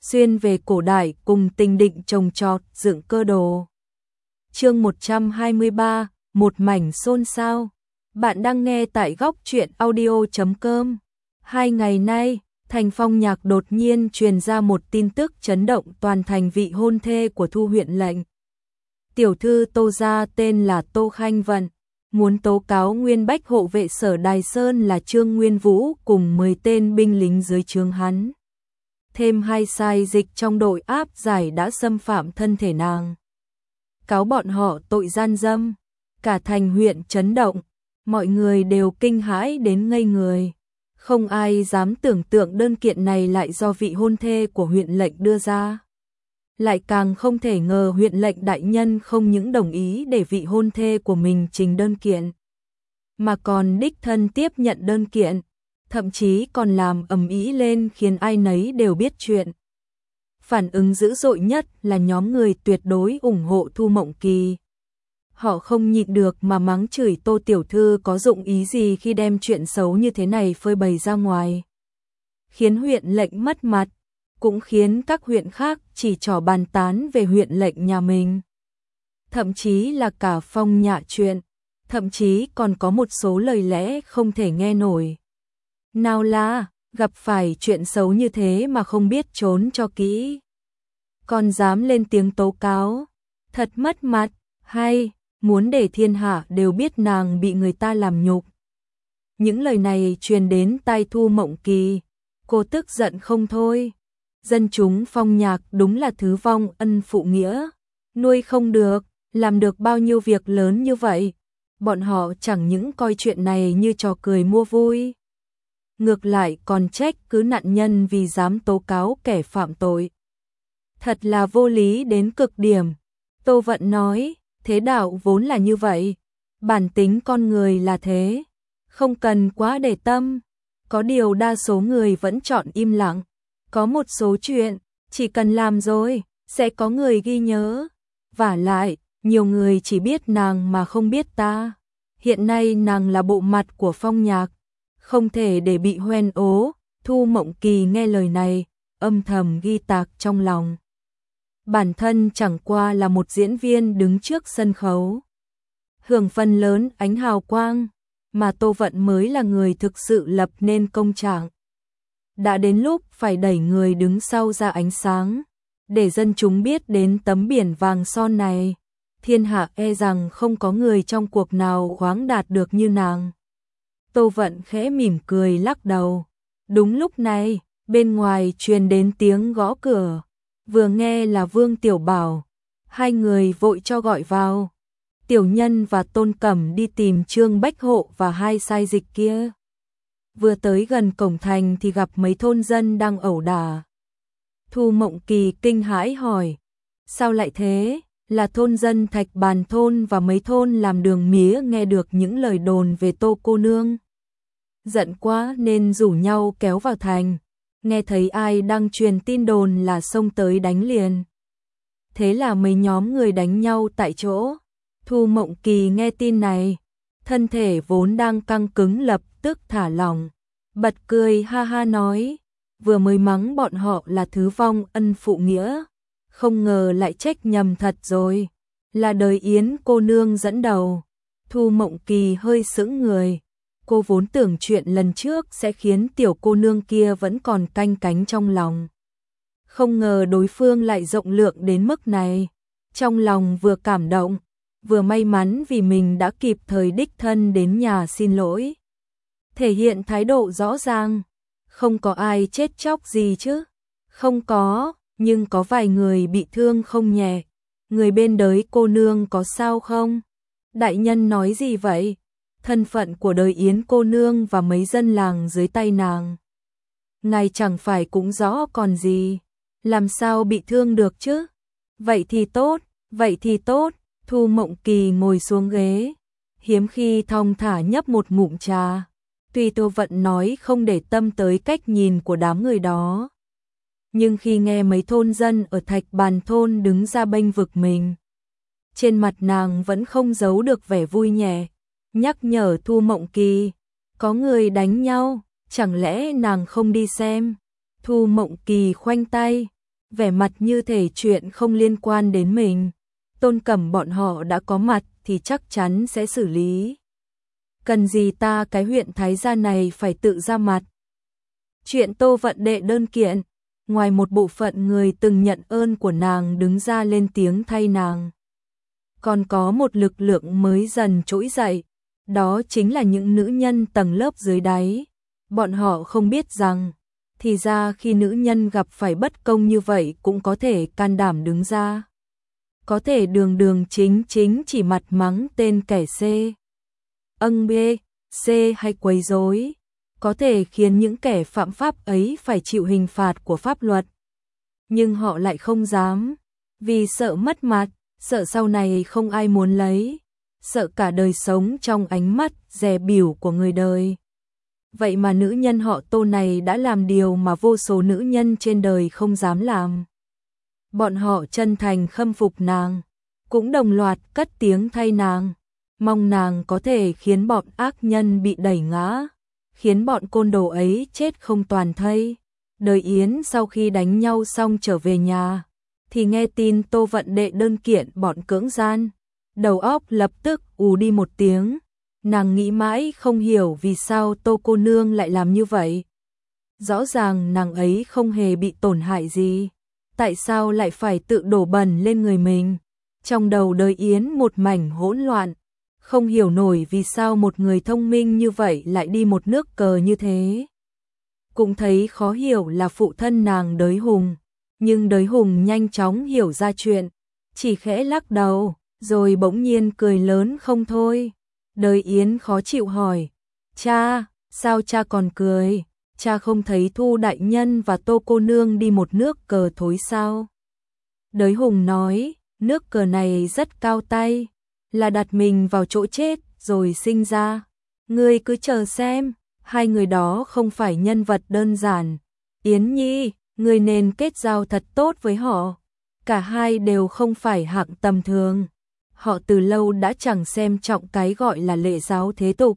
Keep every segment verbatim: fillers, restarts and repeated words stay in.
xuyên về cổ đại cùng tình định trồng trọt dựng cơ đồ. Chương một trăm hai mươi ba, một mảnh xôn xao. Bạn đang nghe tại góc truyện audio chấm com. Hai ngày nay, thành Phong Nhạc đột nhiên truyền ra một tin tức chấn động toàn thành vị hôn thê của Thu huyện lệnh. Tiểu thư Tô gia tên là Tô Khanh Vận, muốn tố cáo nguyên bách hộ vệ sở Đài Sơn là Trương Nguyên Vũ cùng mười tên binh lính dưới trướng hắn. Thêm hai sai dịch trong đội áp giải đã xâm phạm thân thể nàng. Cáo bọn họ tội gian dâm, cả thành huyện chấn động, mọi người đều kinh hãi đến ngây người. Không ai dám tưởng tượng đơn kiện này lại do vị hôn thê của huyện lệnh đưa ra. Lại càng không thể ngờ huyện lệnh đại nhân không những đồng ý để vị hôn thê của mình trình đơn kiện, mà còn đích thân tiếp nhận đơn kiện, thậm chí còn làm ầm ĩ lên khiến ai nấy đều biết chuyện. Phản ứng dữ dội nhất là nhóm người tuyệt đối ủng hộ Thu Mộng Kỳ. Họ không nhịn được mà mắng chửi Tô tiểu thư có dụng ý gì khi đem chuyện xấu như thế này phơi bày ra ngoài. Khiến huyện lệnh mất mặt, cũng khiến các huyện khác chỉ trỏ bàn tán về huyện lệnh nhà mình. Thậm chí là cả Phong Nhã chuyện, thậm chí còn có một số lời lẽ không thể nghe nổi. Nào là, gặp phải chuyện xấu như thế mà không biết trốn cho kỹ, còn dám lên tiếng tố cáo, thật mất mặt, hay muốn để thiên hạ đều biết nàng bị người ta làm nhục. Những lời này truyền đến tai Thu Mộng Kỳ, cô tức giận không thôi. Dân chúng Phong Nhạc đúng là thứ vong ân phụ nghĩa, nuôi không được, làm được bao nhiêu việc lớn như vậy. Bọn họ chẳng những coi chuyện này như trò cười mua vui, ngược lại còn trách cứ nạn nhân vì dám tố cáo kẻ phạm tội. Thật là vô lý đến cực điểm. Tô Vận nói, thế đạo vốn là như vậy, bản tính con người là thế, không cần quá để tâm. Có điều đa số người vẫn chọn im lặng. Có một số chuyện, chỉ cần làm rồi, sẽ có người ghi nhớ. Vả lại, nhiều người chỉ biết nàng mà không biết ta. Hiện nay nàng là bộ mặt của Phong Nhạc, không thể để bị hoen ố. Thu Mộng Kỳ nghe lời này, âm thầm ghi tạc trong lòng. Bản thân chẳng qua là một diễn viên đứng trước sân khấu, hưởng phần lớn ánh hào quang, mà Tô Vận mới là người thực sự lập nên công trạng. Đã đến lúc phải đẩy người đứng sau ra ánh sáng, để dân chúng biết đến tấm biển vàng son này. Thiên hạ e rằng không có người trong cuộc nào khoáng đạt được như nàng. Tô Vận khẽ mỉm cười lắc đầu. Đúng lúc này, bên ngoài truyền đến tiếng gõ cửa. Vừa nghe là Vương Tiểu Bảo, hai người vội cho gọi vào. Tiểu Nhân và Tôn Cẩm đi tìm Trương Bách Hộ và hai sai dịch kia. Vừa tới gần cổng thành thì gặp mấy thôn dân đang ẩu đả. Thu Mộng Kỳ kinh hãi hỏi, sao lại thế? Là thôn dân Thạch Bàn thôn và mấy thôn làm đường mía nghe được những lời đồn về Tô cô nương. Giận quá nên rủ nhau kéo vào thành, nghe thấy ai đang truyền tin đồn là xông tới đánh liền. Thế là mấy nhóm người đánh nhau tại chỗ. Thu Mộng Kỳ nghe tin này, thân thể vốn đang căng cứng lập tức thả lỏng, bật cười ha ha nói, vừa mới mắng bọn họ là thứ vong ân phụ nghĩa, không ngờ lại trách nhầm thật rồi, là đời Yến cô nương dẫn đầu. Thu Mộng Kỳ hơi sững người, cô vốn tưởng chuyện lần trước sẽ khiến tiểu cô nương kia vẫn còn canh cánh trong lòng. Không ngờ đối phương lại rộng lượng đến mức này, trong lòng vừa cảm động, vừa may mắn vì mình đã kịp thời đích thân đến nhà xin lỗi. Thể hiện thái độ rõ ràng, không có ai chết chóc gì chứ? Không có, nhưng có vài người bị thương không nhẹ. Người bên đới cô nương có sao không? Đại nhân nói gì vậy? Thân phận của đời Yến cô nương và mấy dân làng dưới tay nàng, ngài chẳng phải cũng rõ còn gì, làm sao bị thương được chứ? Vậy thì tốt, vậy thì tốt. Thu Mộng Kỳ ngồi xuống ghế, hiếm khi thong thả nhấp một ngụm trà. Tuy Tô Vận nói không để tâm tới cách nhìn của đám người đó, nhưng khi nghe mấy thôn dân ở Thạch Bàn thôn đứng ra bênh vực mình, trên mặt nàng vẫn không giấu được vẻ vui nhẹ, nhắc nhở Thu Mộng Kỳ, có người đánh nhau, chẳng lẽ nàng không đi xem? Thu Mộng Kỳ khoanh tay, vẻ mặt như thể chuyện không liên quan đến mình. Tôn Cẩm bọn họ đã có mặt thì chắc chắn sẽ xử lý. Cần gì ta cái huyện Thái Gia này phải tự ra mặt. Chuyện Tô Vận đệ đơn kiện, ngoài một bộ phận người từng nhận ơn của nàng đứng ra lên tiếng thay nàng, còn có một lực lượng mới dần trỗi dậy, đó chính là những nữ nhân tầng lớp dưới đáy. Bọn họ không biết rằng, thì ra khi nữ nhân gặp phải bất công như vậy cũng có thể can đảm đứng ra. Có thể đường đường chính chính chỉ mặt mắng tên kẻ C, âng B, C hay quấy rối, có thể khiến những kẻ phạm pháp ấy phải chịu hình phạt của pháp luật. Nhưng họ lại không dám, vì sợ mất mặt, sợ sau này không ai muốn lấy, sợ cả đời sống trong ánh mắt dè bỉu của người đời. Vậy mà nữ nhân họ Tô này đã làm điều mà vô số nữ nhân trên đời không dám làm. Bọn họ chân thành khâm phục nàng, cũng đồng loạt cất tiếng thay nàng, mong nàng có thể khiến bọn ác nhân bị đẩy ngã, khiến bọn côn đồ ấy chết không toàn thây. Đời Yến sau khi đánh nhau xong trở về nhà, thì nghe tin Tô Vận đệ đơn kiện bọn cưỡng gian, đầu óc lập tức ù đi một tiếng. Nàng nghĩ mãi không hiểu vì sao Tô cô nương lại làm như vậy. Rõ ràng nàng ấy không hề bị tổn hại gì, tại sao lại phải tự đổ bẩn lên người mình. Trong đầu Đời Yến một mảnh hỗn loạn, không hiểu nổi vì sao một người thông minh như vậy lại đi một nước cờ như thế. Cũng thấy khó hiểu là phụ thân nàng Đới Hùng, nhưng Đới Hùng nhanh chóng hiểu ra chuyện, chỉ khẽ lắc đầu, rồi bỗng nhiên cười lớn không thôi. Đời Yến khó chịu hỏi, cha, sao cha còn cười, cha không thấy Thu đại nhân và Tô cô nương đi một nước cờ thối sao? Đới Hùng nói, nước cờ này rất cao tay, là đặt mình vào chỗ chết rồi sinh ra. Ngươi cứ chờ xem, hai người đó không phải nhân vật đơn giản. Yến Nhi, ngươi nên kết giao thật tốt với họ. Cả hai đều không phải hạng tầm thường. Họ từ lâu đã chẳng xem trọng cái gọi là lễ giáo thế tục.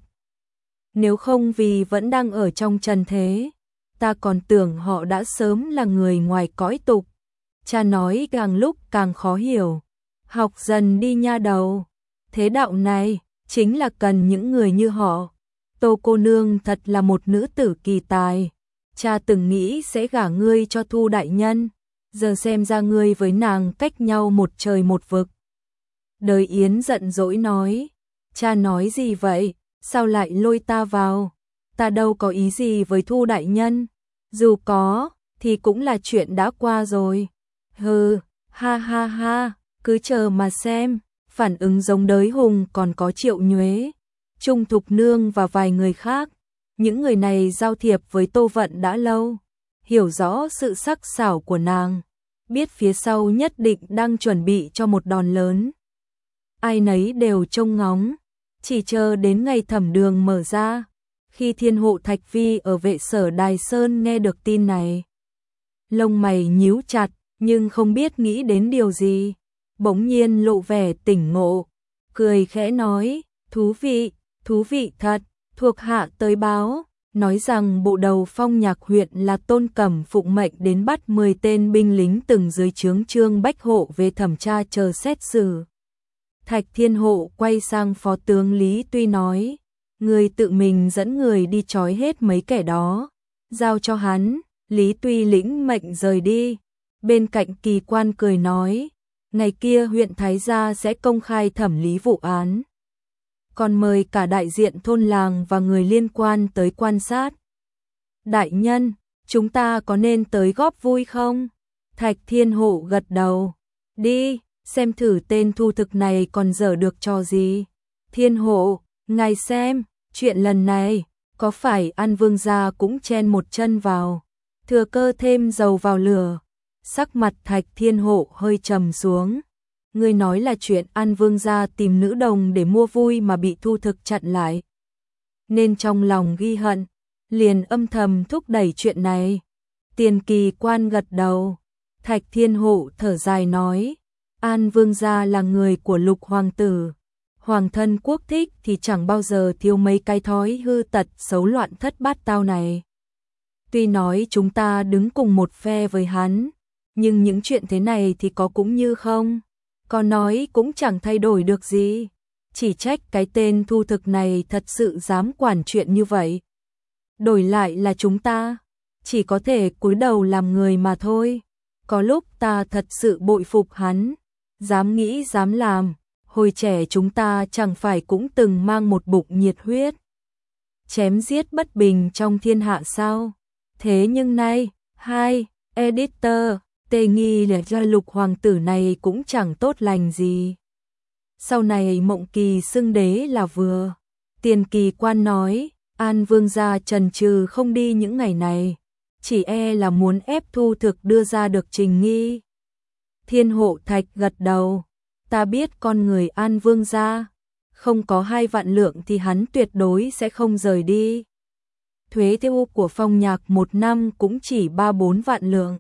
Nếu không vì vẫn đang ở trong trần thế, ta còn tưởng họ đã sớm là người ngoài cõi tục. Cha nói càng lúc càng khó hiểu. Học dần đi nha đầu. Thế đạo này chính là cần những người như họ. Tô cô nương thật là một nữ tử kỳ tài. Cha từng nghĩ sẽ gả ngươi cho Thu đại nhân, giờ xem ra ngươi với nàng cách nhau một trời một vực. Đời Yến giận dỗi nói, cha nói gì vậy, sao lại lôi ta vào, ta đâu có ý gì với Thu đại nhân, dù có, thì cũng là chuyện đã qua rồi. Hừ, ha ha ha, cứ chờ mà xem. Phản ứng giống Đới Hùng còn có Triệu Nhuế, Trung Thục Nương và vài người khác. Những người này giao thiệp với Tô Vận đã lâu, hiểu rõ sự sắc sảo của nàng, biết phía sau nhất định đang chuẩn bị cho một đòn lớn. Ai nấy đều trông ngóng, chỉ chờ đến ngày thẩm đường mở ra. Khi Thiên Hộ Thạch Vi ở Vệ Sở Đài Sơn nghe được tin này, lông mày nhíu chặt, nhưng không biết nghĩ đến điều gì, bỗng nhiên lộ vẻ tỉnh ngộ, cười khẽ nói, thú vị, thú vị thật. Thuộc hạ tới báo, nói rằng bộ đầu Phong Nhạc huyện là Tôn Cẩm phụng mệnh đến bắt mười tên binh lính từng dưới trướng Trương Bách Hộ về thẩm tra chờ xét xử. Thạch Thiên Hộ quay sang Phó tướng Lý Tuy nói, người tự mình dẫn người đi trói hết mấy kẻ đó, giao cho hắn. Lý Tuy lĩnh mệnh rời đi. Bên cạnh Kỳ Quan cười nói, ngày kia huyện Thái Gia sẽ công khai thẩm lý vụ án, còn mời cả đại diện thôn làng và người liên quan tới quan sát. Đại nhân, chúng ta có nên tới góp vui không? Thạch Thiên Hộ gật đầu. Đi, xem thử tên thu thực này còn dở được trò gì. Thiên Hộ, ngài xem, chuyện lần này, có phải An Vương gia cũng chen một chân vào, thừa cơ thêm dầu vào lửa? Sắc mặt Thạch Thiên Hộ hơi trầm xuống. Ngươi nói là chuyện An Vương gia tìm nữ đồng để mua vui mà bị thu thực chặn lại, nên trong lòng ghi hận, liền âm thầm thúc đẩy chuyện này. Tiền Kỳ Quan gật đầu. Thạch Thiên Hộ thở dài nói, An Vương gia là người của Lục hoàng tử, hoàng thân quốc thích thì chẳng bao giờ thiếu mấy cái thói hư tật xấu loạn thất bát tao này. Tuy nói chúng ta đứng cùng một phe với hắn, nhưng những chuyện thế này thì có cũng như không, có nói cũng chẳng thay đổi được gì. Chỉ trách cái tên Thu Thực này thật sự dám quản chuyện như vậy. Đổi lại là chúng ta, chỉ có thể cúi đầu làm người mà thôi. Có lúc ta thật sự bội phục hắn, dám nghĩ dám làm. Hồi trẻ chúng ta chẳng phải cũng từng mang một bụng nhiệt huyết, chém giết bất bình trong thiên hạ sao? Thế nhưng nay, hai, editor, tề nghi là do Lục hoàng tử này cũng chẳng tốt lành gì. Sau này Mộng Kỳ xưng đế là vừa. Tiền Kỳ Quan nói, An Vương gia chần chừ không đi những ngày này, chỉ e là muốn ép Thu Thực đưa ra được trình nghi. Thiên Hộ Thạch gật đầu, ta biết con người An Vương gia, không có hai vạn lượng thì hắn tuyệt đối sẽ không rời đi. Thuế tiêu của Phong Nhạc một năm cũng chỉ ba bốn vạn lượng.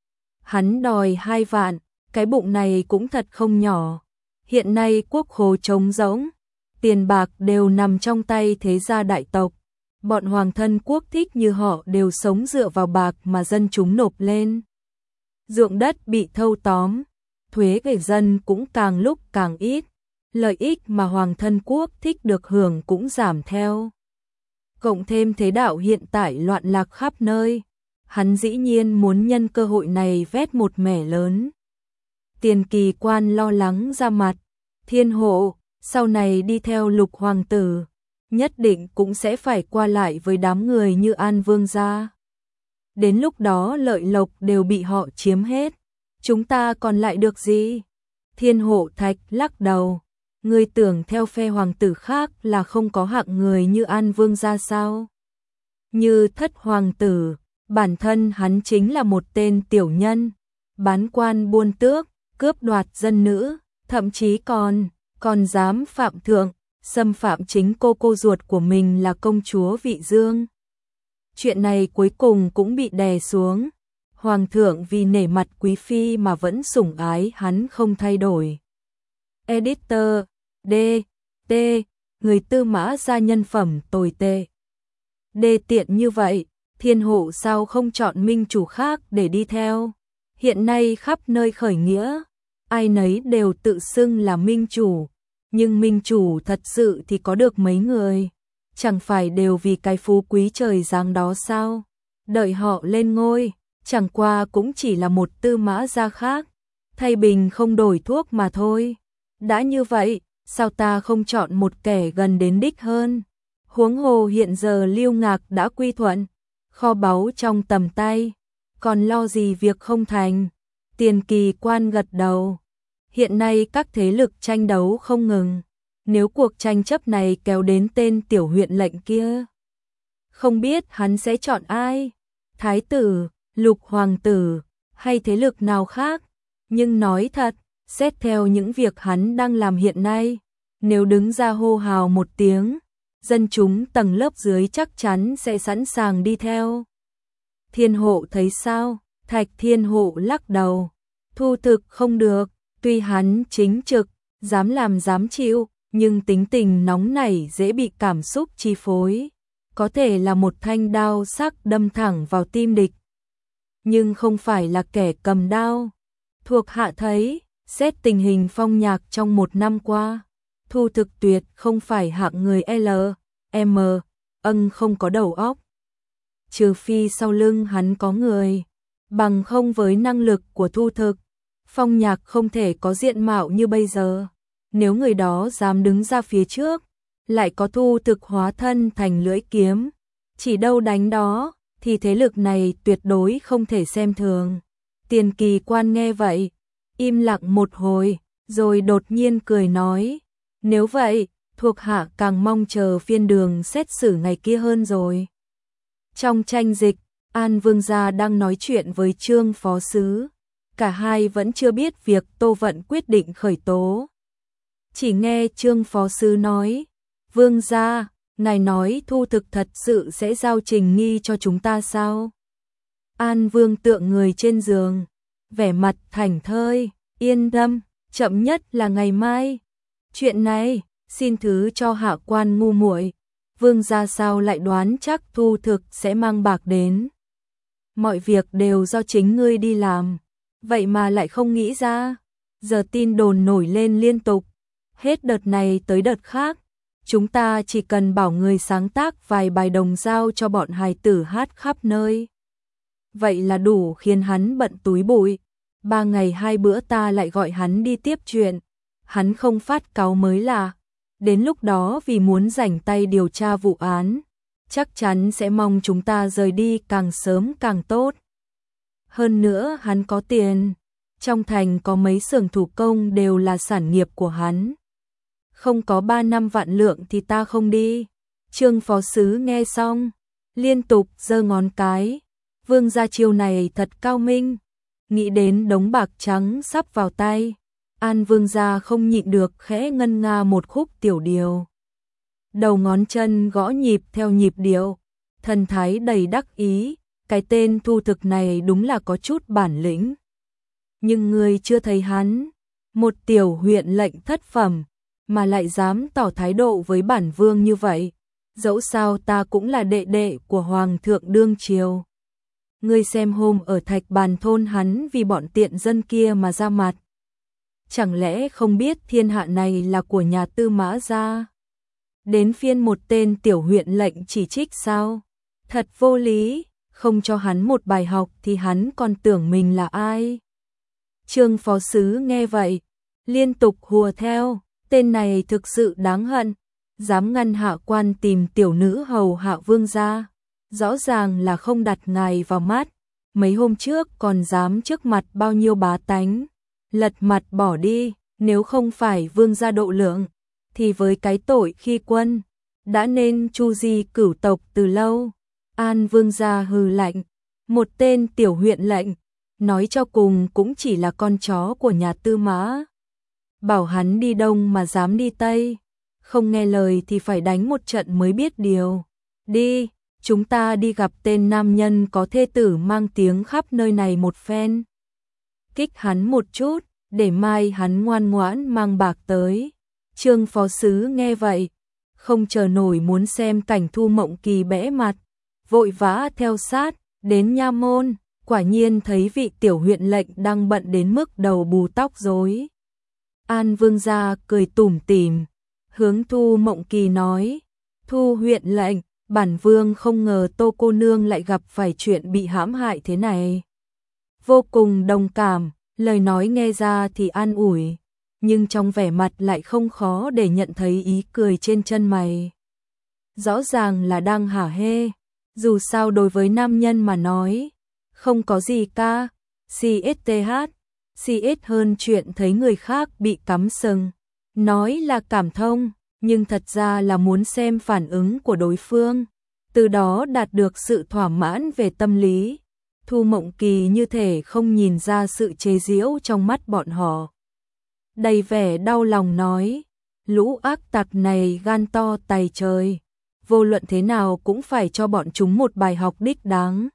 Hắn đòi hai vạn, cái bụng này cũng thật không nhỏ. Hiện nay quốc khố trống rỗng, tiền bạc đều nằm trong tay thế gia đại tộc. Bọn hoàng thân quốc thích như họ đều sống dựa vào bạc mà dân chúng nộp lên. Ruộng đất bị thâu tóm, thuế người dân cũng càng lúc càng ít, lợi ích mà hoàng thân quốc thích được hưởng cũng giảm theo. Cộng thêm thế đạo hiện tại loạn lạc khắp nơi, hắn dĩ nhiên muốn nhân cơ hội này vét một mẻ lớn. Tiền Kỳ Quan lo lắng ra mặt, Thiên Hộ, sau này đi theo Lục hoàng tử, nhất định cũng sẽ phải qua lại với đám người như An Vương gia. Đến lúc đó lợi lộc đều bị họ chiếm hết, chúng ta còn lại được gì? Thiên Hộ Thạch lắc đầu, ngươi tưởng theo phe hoàng tử khác là không có hạng người như An Vương gia sao? Như Thất hoàng tử, bản thân hắn chính là một tên tiểu nhân, bán quan buôn tước, cướp đoạt dân nữ, thậm chí còn, còn dám phạm thượng, xâm phạm chính cô cô ruột của mình là công chúa Vị Dương. Chuyện này cuối cùng cũng bị đè xuống. Hoàng thượng vì nể mặt quý phi mà vẫn sủng ái hắn không thay đổi. Editor, D, T, người Tư Mã gia nhân phẩm tồi tệ. Đê tiện như vậy, Thiên Hộ sao không chọn minh chủ khác để đi theo? Hiện nay khắp nơi khởi nghĩa, ai nấy đều tự xưng là minh chủ, nhưng minh chủ thật sự thì có được mấy người, chẳng phải đều vì cái phú quý trời giáng đó sao? Đợi họ lên ngôi, chẳng qua cũng chỉ là một Tư Mã gia khác, thay bình không đổi thuốc mà thôi. Đã như vậy, sao ta không chọn một kẻ gần đến đích hơn? Huống hồ hiện giờ Lưu Ngạc đã quy thuận, kho báu trong tầm tay, còn lo gì việc không thành? Tiền Kỳ Quan gật đầu. Hiện nay các thế lực tranh đấu không ngừng, nếu cuộc tranh chấp này kéo đến tên tiểu huyện lệnh kia, không biết hắn sẽ chọn ai? Thái tử, Lục hoàng tử, hay thế lực nào khác? Nhưng nói thật, xét theo những việc hắn đang làm hiện nay, nếu đứng ra hô hào một tiếng, dân chúng tầng lớp dưới chắc chắn sẽ sẵn sàng đi theo. Thiên Hộ thấy sao? Thạch Thiên Hộ lắc đầu. Thu Thực không được, tuy hắn chính trực, dám làm dám chịu, nhưng tính tình nóng nảy dễ bị cảm xúc chi phối, có thể là một thanh đao sắc đâm thẳng vào tim địch, nhưng không phải là kẻ cầm đao. Thuộc hạ thấy, xét tình hình Phong Nhạc trong một năm qua, Thu Thực tuyệt không phải hạng người L, M, ân không có đầu óc. Trừ phi sau lưng hắn có người, bằng không với năng lực của Thu Thực, Phong Nhạc không thể có diện mạo như bây giờ. Nếu người đó dám đứng ra phía trước, lại có Thu Thực hóa thân thành lưỡi kiếm, chỉ đâu đánh đó, thì thế lực này tuyệt đối không thể xem thường. Tiền Kỳ Quan nghe vậy, im lặng một hồi, rồi đột nhiên cười nói, nếu vậy, thuộc hạ càng mong chờ phiên đường xét xử ngày kia hơn rồi. Trong tranh dịch, An Vương gia đang nói chuyện với Trương phó sứ, cả hai vẫn chưa biết việc Tô Vận quyết định khởi tố. Chỉ nghe Trương phó sứ nói, Vương gia, ngài nói Thu Thực thật sự sẽ giao trình nghi cho chúng ta sao? An Vương tựa người trên giường, vẻ mặt thảnh thơi, yên tâm, chậm nhất là ngày mai. Chuyện này, xin thứ cho hạ quan ngu muội, Vương gia sao lại đoán chắc Thu Thực sẽ mang bạc đến? Mọi việc đều do chính ngươi đi làm. vậy mà lại không nghĩ ra. Giờ tin đồn nổi lên liên tục, hết đợt này tới đợt khác. Chúng ta chỉ cần bảo người sáng tác vài bài đồng dao cho bọn hài tử hát khắp nơi. Vậy là đủ khiến hắn bận túi bụi. Ba ngày hai bữa ta lại gọi hắn đi tiếp chuyện. Hắn không phát cáu mới lạ. Đến lúc đó vì muốn rảnh tay điều tra vụ án, chắc chắn sẽ mong chúng ta rời đi càng sớm càng tốt. Hơn nữa hắn có tiền. Trong thành có mấy xưởng thủ công đều là sản nghiệp của hắn. Không có ba năm vạn lượng thì ta không đi. Trương phó sứ nghe xong, liên tục giơ ngón cái. Vương gia chiêu này thật cao minh. Nghĩ đến đống bạc trắng sắp vào tay, An vương gia không nhịn được khẽ ngân nga một khúc tiểu điều. Đầu ngón chân gõ nhịp theo nhịp điệu, thần thái đầy đắc ý. Cái tên Thu Thực này đúng là có chút bản lĩnh. Nhưng ngươi chưa thấy hắn, một tiểu huyện lệnh thất phẩm, mà lại dám tỏ thái độ với bản vương như vậy. Dẫu sao ta cũng là đệ đệ của hoàng thượng đương triều. Ngươi xem hôm ở Thạch Bàn thôn hắn vì bọn tiện dân kia mà ra mặt. Chẳng lẽ không biết thiên hạ này là của nhà Tư Mã gia? Đến phiên một tên tiểu huyện lệnh chỉ trích sao? Thật vô lý, không cho hắn một bài học thì hắn còn tưởng mình là ai? Trương phó sứ nghe vậy, liên tục hùa theo, tên này thực sự đáng hận, dám ngăn hạ quan tìm tiểu nữ hầu hạ vương gia, rõ ràng là không đặt ngài vào mắt, mấy hôm trước còn dám trước mặt bao nhiêu bá tánh, lật mặt bỏ đi, nếu không phải vương gia độ lượng, thì với cái tội khi quân, đã nên chu di cửu tộc từ lâu. An vương gia hừ lạnh, một tên tiểu huyện lệnh, nói cho cùng cũng chỉ là con chó của nhà Tư Mã. Bảo hắn đi đông mà dám đi tây, không nghe lời thì phải đánh một trận mới biết điều. Đi, chúng ta đi gặp tên nam nhân có thê tử mang tiếng khắp nơi này một phen. Kích hắn một chút, để mai hắn ngoan ngoãn mang bạc tới. Trương phó sứ nghe vậy, không chờ nổi muốn xem cảnh Thu Mộng Kỳ bẽ mặt, vội vã theo sát, đến nha môn, quả nhiên thấy vị tiểu huyện lệnh đang bận đến mức đầu bù tóc rối. An vương gia cười tủm tỉm, hướng Thu Mộng Kỳ nói, Thu huyện lệnh, bản vương không ngờ Tô cô nương lại gặp phải chuyện bị hãm hại thế này. Vô cùng đồng cảm, lời nói nghe ra thì an ủi, nhưng trong vẻ mặt lại không khó để nhận thấy ý cười trên chân mày. Rõ ràng là đang hả hê, dù sao đối với nam nhân mà nói, không có gì ca, CSTH, CS hơn chuyện thấy người khác bị cắm sừng. Nói là cảm thông, nhưng thật ra là muốn xem phản ứng của đối phương, từ đó đạt được sự thỏa mãn về tâm lý. Thu Mộng Kỳ như thể không nhìn ra sự chế giễu trong mắt bọn họ. Đầy vẻ đau lòng nói, lũ ác tặc này gan to tày trời, vô luận thế nào cũng phải cho bọn chúng một bài học đích đáng.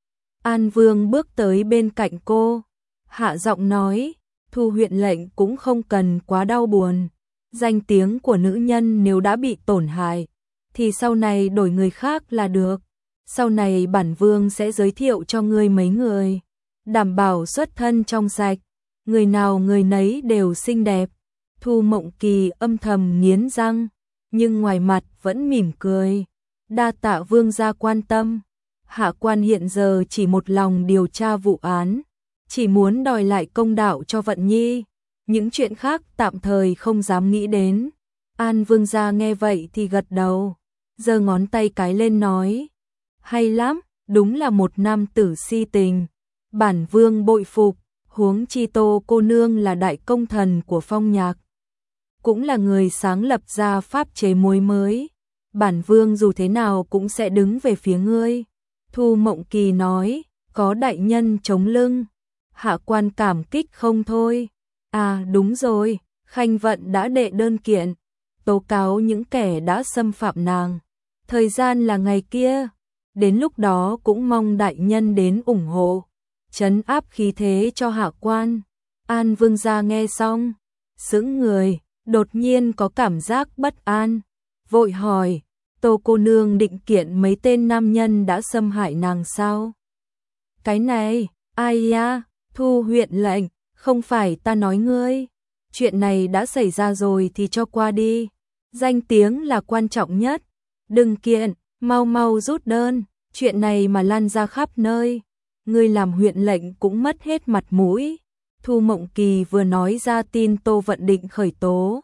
An Vương bước tới bên cạnh cô, hạ giọng nói, Thu huyện lệnh cũng không cần quá đau buồn. Danh tiếng của nữ nhân nếu đã bị tổn hại, thì sau này đổi người khác là được. Sau này bản vương sẽ giới thiệu cho ngươi mấy người, đảm bảo xuất thân trong sạch, người nào người nấy đều xinh đẹp. Thu Mộng Kỳ âm thầm nghiến răng, nhưng ngoài mặt vẫn mỉm cười. Đa tạ vương gia quan tâm. Hạ quan hiện giờ chỉ một lòng điều tra vụ án, chỉ muốn đòi lại công đạo cho Vận Nhi, những chuyện khác tạm thời không dám nghĩ đến. An vương gia nghe vậy thì gật đầu, giơ ngón tay cái lên nói, hay lắm, đúng là một nam tử si tình, bản vương bội phục, huống chi Tô cô nương là đại công thần của phong nhạc, cũng là người sáng lập ra pháp chế muối mới, bản vương dù thế nào cũng sẽ đứng về phía ngươi. Thu Mộng Kỳ nói, có đại nhân chống lưng, hạ quan cảm kích không thôi. À đúng rồi, Khanh Vận đã đệ đơn kiện, tố cáo những kẻ đã xâm phạm nàng. Thời gian là ngày kia, đến lúc đó cũng mong đại nhân đến ủng hộ, trấn áp khí thế cho hạ quan. An vương gia nghe xong, sững người, đột nhiên có cảm giác bất an, vội hỏi, Tô cô nương định kiện mấy tên nam nhân đã xâm hại nàng sao? Cái này, ai ya? Thu huyện lệnh, không phải ta nói ngươi. Chuyện này đã xảy ra rồi thì cho qua đi. Danh tiếng là quan trọng nhất. Đừng kiện, mau mau rút đơn. Chuyện này mà lan ra khắp nơi. Ngươi làm huyện lệnh cũng mất hết mặt mũi. Thu Mộng Kỳ vừa nói ra tin Tô Vận định khởi tố.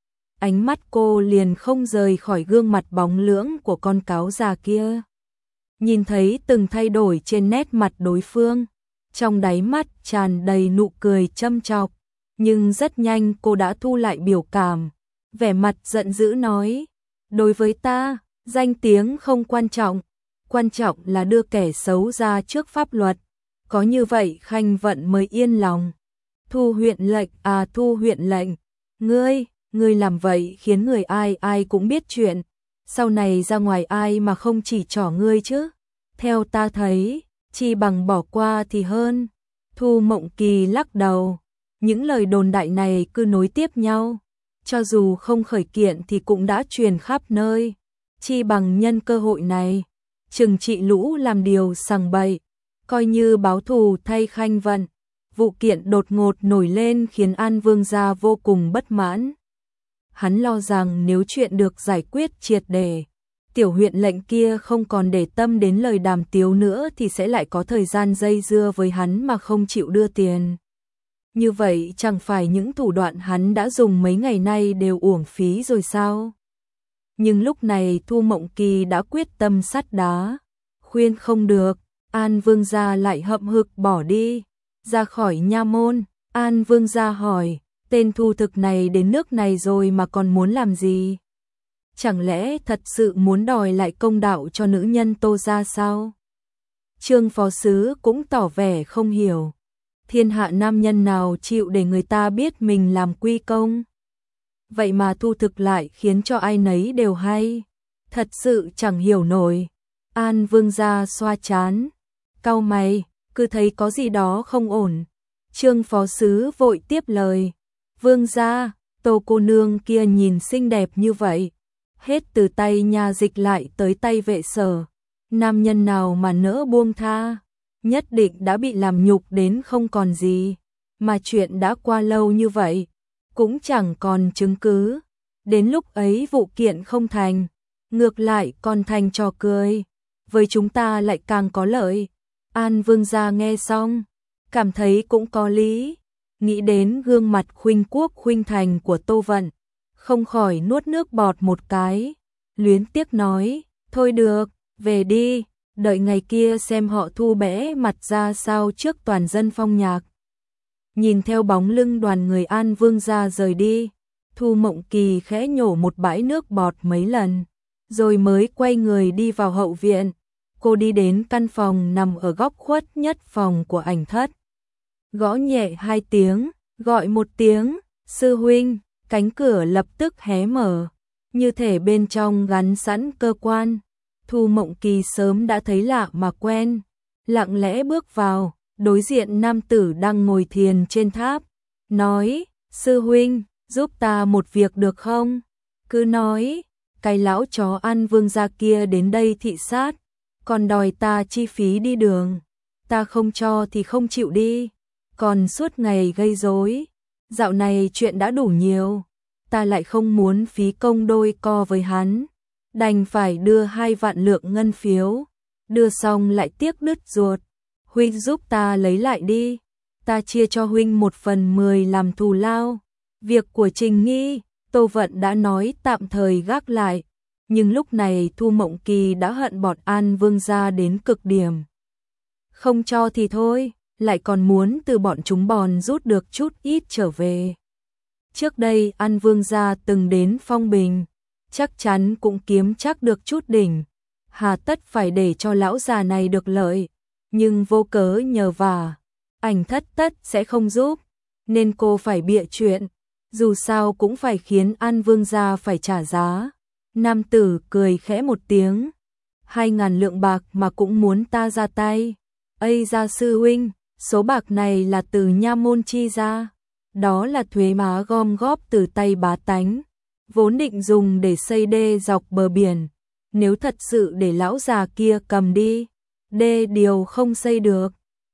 Ánh mắt cô liền không rời khỏi gương mặt bóng lưỡng của con cáo già kia. Nhìn thấy từng thay đổi trên nét mặt đối phương, trong đáy mắt tràn đầy nụ cười châm chọc, nhưng rất nhanh cô đã thu lại biểu cảm, vẻ mặt giận dữ nói, đối với ta, danh tiếng không quan trọng, quan trọng là đưa kẻ xấu ra trước pháp luật, có như vậy Khanh Vận mới yên lòng. Thu huyện lệnh à Thu huyện lệnh, ngươi, ngươi làm vậy khiến người ai ai cũng biết chuyện, sau này ra ngoài ai mà không chỉ trỏ ngươi chứ, theo ta thấy, chi bằng bỏ qua thì hơn. Thu Mộng Kỳ lắc đầu, những lời đồn đại này cứ nối tiếp nhau, cho dù không khởi kiện thì cũng đã truyền khắp nơi, chi bằng nhân cơ hội này, trừng trị lũ làm điều sằng bậy, coi như báo thù thay Khanh Vận. Vụ kiện đột ngột nổi lên khiến An Vương gia vô cùng bất mãn. Hắn lo rằng nếu chuyện được giải quyết triệt để, tiểu huyện lệnh kia không còn để tâm đến lời đàm tiếu nữa thì sẽ lại có thời gian dây dưa với hắn mà không chịu đưa tiền. Như vậy chẳng phải những thủ đoạn hắn đã dùng mấy ngày nay đều uổng phí rồi sao? Nhưng lúc này Thu Mộng Kỳ đã quyết tâm sắt đá, khuyên không được, An Vương gia lại hậm hực bỏ đi. Ra khỏi nha môn, An Vương gia hỏi, tên Thu Thực này đến nước này rồi mà còn muốn làm gì? Chẳng lẽ thật sự muốn đòi lại công đạo cho nữ nhân Tô gia sao? Trương phó sứ cũng tỏ vẻ không hiểu. Thiên hạ nam nhân nào chịu để người ta biết mình làm quy công? Vậy mà Thu Thực lại khiến cho ai nấy đều hay. Thật sự chẳng hiểu nổi. An Vương gia xoa trán, cau mày, cứ thấy có gì đó không ổn. Trương phó sứ vội tiếp lời, Vương gia, Tô cô nương kia nhìn xinh đẹp như vậy, hết từ tay nhà dịch lại tới tay vệ sở, nam nhân nào mà nỡ buông tha, nhất định đã bị làm nhục đến không còn gì, mà chuyện đã qua lâu như vậy, cũng chẳng còn chứng cứ, đến lúc ấy vụ kiện không thành, ngược lại còn thành trò cười, với chúng ta lại càng có lợi. An Vương gia nghe xong, cảm thấy cũng có lý, nghĩ đến gương mặt khuynh quốc khuynh thành của Tô Vận, không khỏi nuốt nước bọt một cái, luyến tiếc nói, thôi được, về đi, đợi ngày kia xem họ Thu bẽ mặt ra sao trước toàn dân Phong Nhạc. Nhìn theo bóng lưng đoàn người An Vương gia rời đi, Thu Mộng Kỳ khẽ nhổ một bãi nước bọt mấy lần, rồi mới quay người đi vào hậu viện. Cô đi đến căn phòng nằm ở góc khuất nhất phòng của Ảnh Thất. Gõ nhẹ hai tiếng, gọi một tiếng, sư huynh, cánh cửa lập tức hé mở, như thể bên trong gắn sẵn cơ quan. Thu Mộng Kỳ sớm đã thấy lạ mà quen, lặng lẽ bước vào, đối diện nam tử đang ngồi thiền trên tháp, nói, sư huynh, giúp ta một việc được không? Cứ nói, cái lão chó An Vương gia kia đến đây thị sát, còn đòi ta chi phí đi đường, ta không cho thì không chịu đi, còn suốt ngày gây rối. Dạo này chuyện đã đủ nhiều, ta lại không muốn phí công đôi co với hắn, đành phải đưa hai vạn lượng ngân phiếu, đưa xong lại tiếc đứt ruột, huynh giúp ta lấy lại đi, ta chia cho huynh một phần mười làm thù lao. Việc của Trình Nghi, Tô Vận đã nói tạm thời gác lại. Nhưng lúc này Thu Mộng Kỳ đã hận bọn An Vương gia đến cực điểm. Không cho thì thôi, lại còn muốn từ bọn chúng bòn rút được chút ít trở về. Trước đây An Vương gia từng đến Phong Bình, chắc chắn cũng kiếm chắc được chút đỉnh. Hà tất phải để cho lão già này được lợi, nhưng vô cớ nhờ vả, Ảnh Thất tất sẽ không giúp, nên cô phải bịa chuyện, dù sao cũng phải khiến An Vương gia phải trả giá. Nam tử cười khẽ một tiếng, hai ngàn lượng bạc mà cũng muốn ta ra tay. Ây gia sư huynh, số bạc này là từ nha môn chi ra, đó là thuế má gom góp từ tay bá tánh, vốn định dùng để xây đê dọc bờ biển, nếu thật sự để lão già kia cầm đi, đê điều không xây được,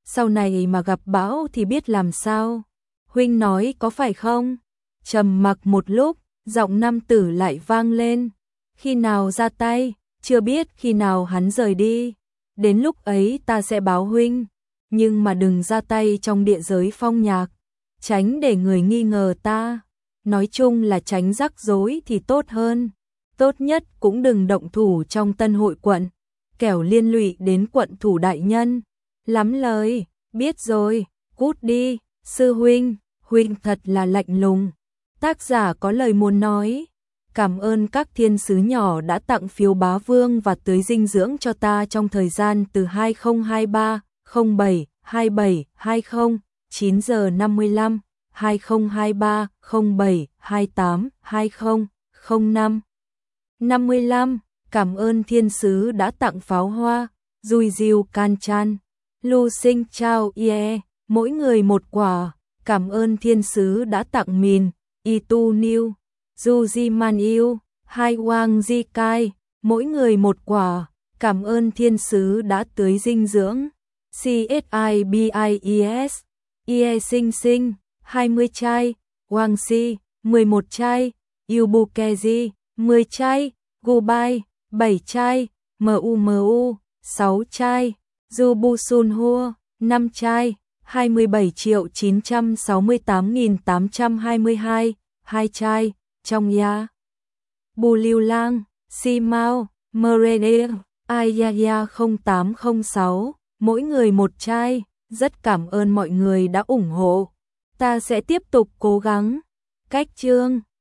sau này mà gặp bão thì biết làm sao. Huynh nói có phải không? Trầm mặc một lúc, giọng nam tử lại vang lên. Khi nào ra tay, chưa biết khi nào hắn rời đi. Đến lúc ấy ta sẽ báo huynh, nhưng mà đừng ra tay trong địa giới phong nhạc, tránh để người nghi ngờ ta. Nói chung là tránh rắc rối thì tốt hơn. Tốt nhất cũng đừng động thủ trong Tân Hội quận, kẻo liên lụy đến quận thủ đại nhân. Lắm lời, biết rồi, cút đi, sư huynh, huynh thật là lạnh lùng. Tác giả có lời muốn nói. Cảm ơn các thiên sứ nhỏ đã tặng phiếu bá vương và tưới dinh dưỡng cho ta trong thời gian từ hai không hai ba không bảy hai bảy hai không chín giờ năm mươi lăm, hai không hai ba không bảy hai tám hai không không năm năm mươi lăm. Cảm ơn thiên sứ đã tặng pháo hoa, Dùi Diêu Can Chan, Lu Sinh Chao Ye, mỗi người một quả. Cảm ơn thiên sứ đã tặng mìn, Y Tu Niu, Du Di Man Yêu, Hai Wang Di Kai, mỗi người một quả. Cảm ơn thiên sứ đã tưới dinh dưỡng, C S I B I E S, Ie Sinh Sinh, hai mươi chai, Wang Si, mười một chai, Yubu Kezi, mười chai, Gubai, bảy chai, Mu Mu, sáu chai, Zubu Sun Hua, năm chai, hai mươi bảy triệu chín trăm sáu mươi tám nghìn tám trăm hai mươi hai, hai chai, trong ya. Bù Lưu Lang, Si Mao, Merene, Ayaya không tám không sáu, mỗi người một chai. Rất cảm ơn mọi người đã ủng hộ. Ta sẽ tiếp tục cố gắng. Cách chương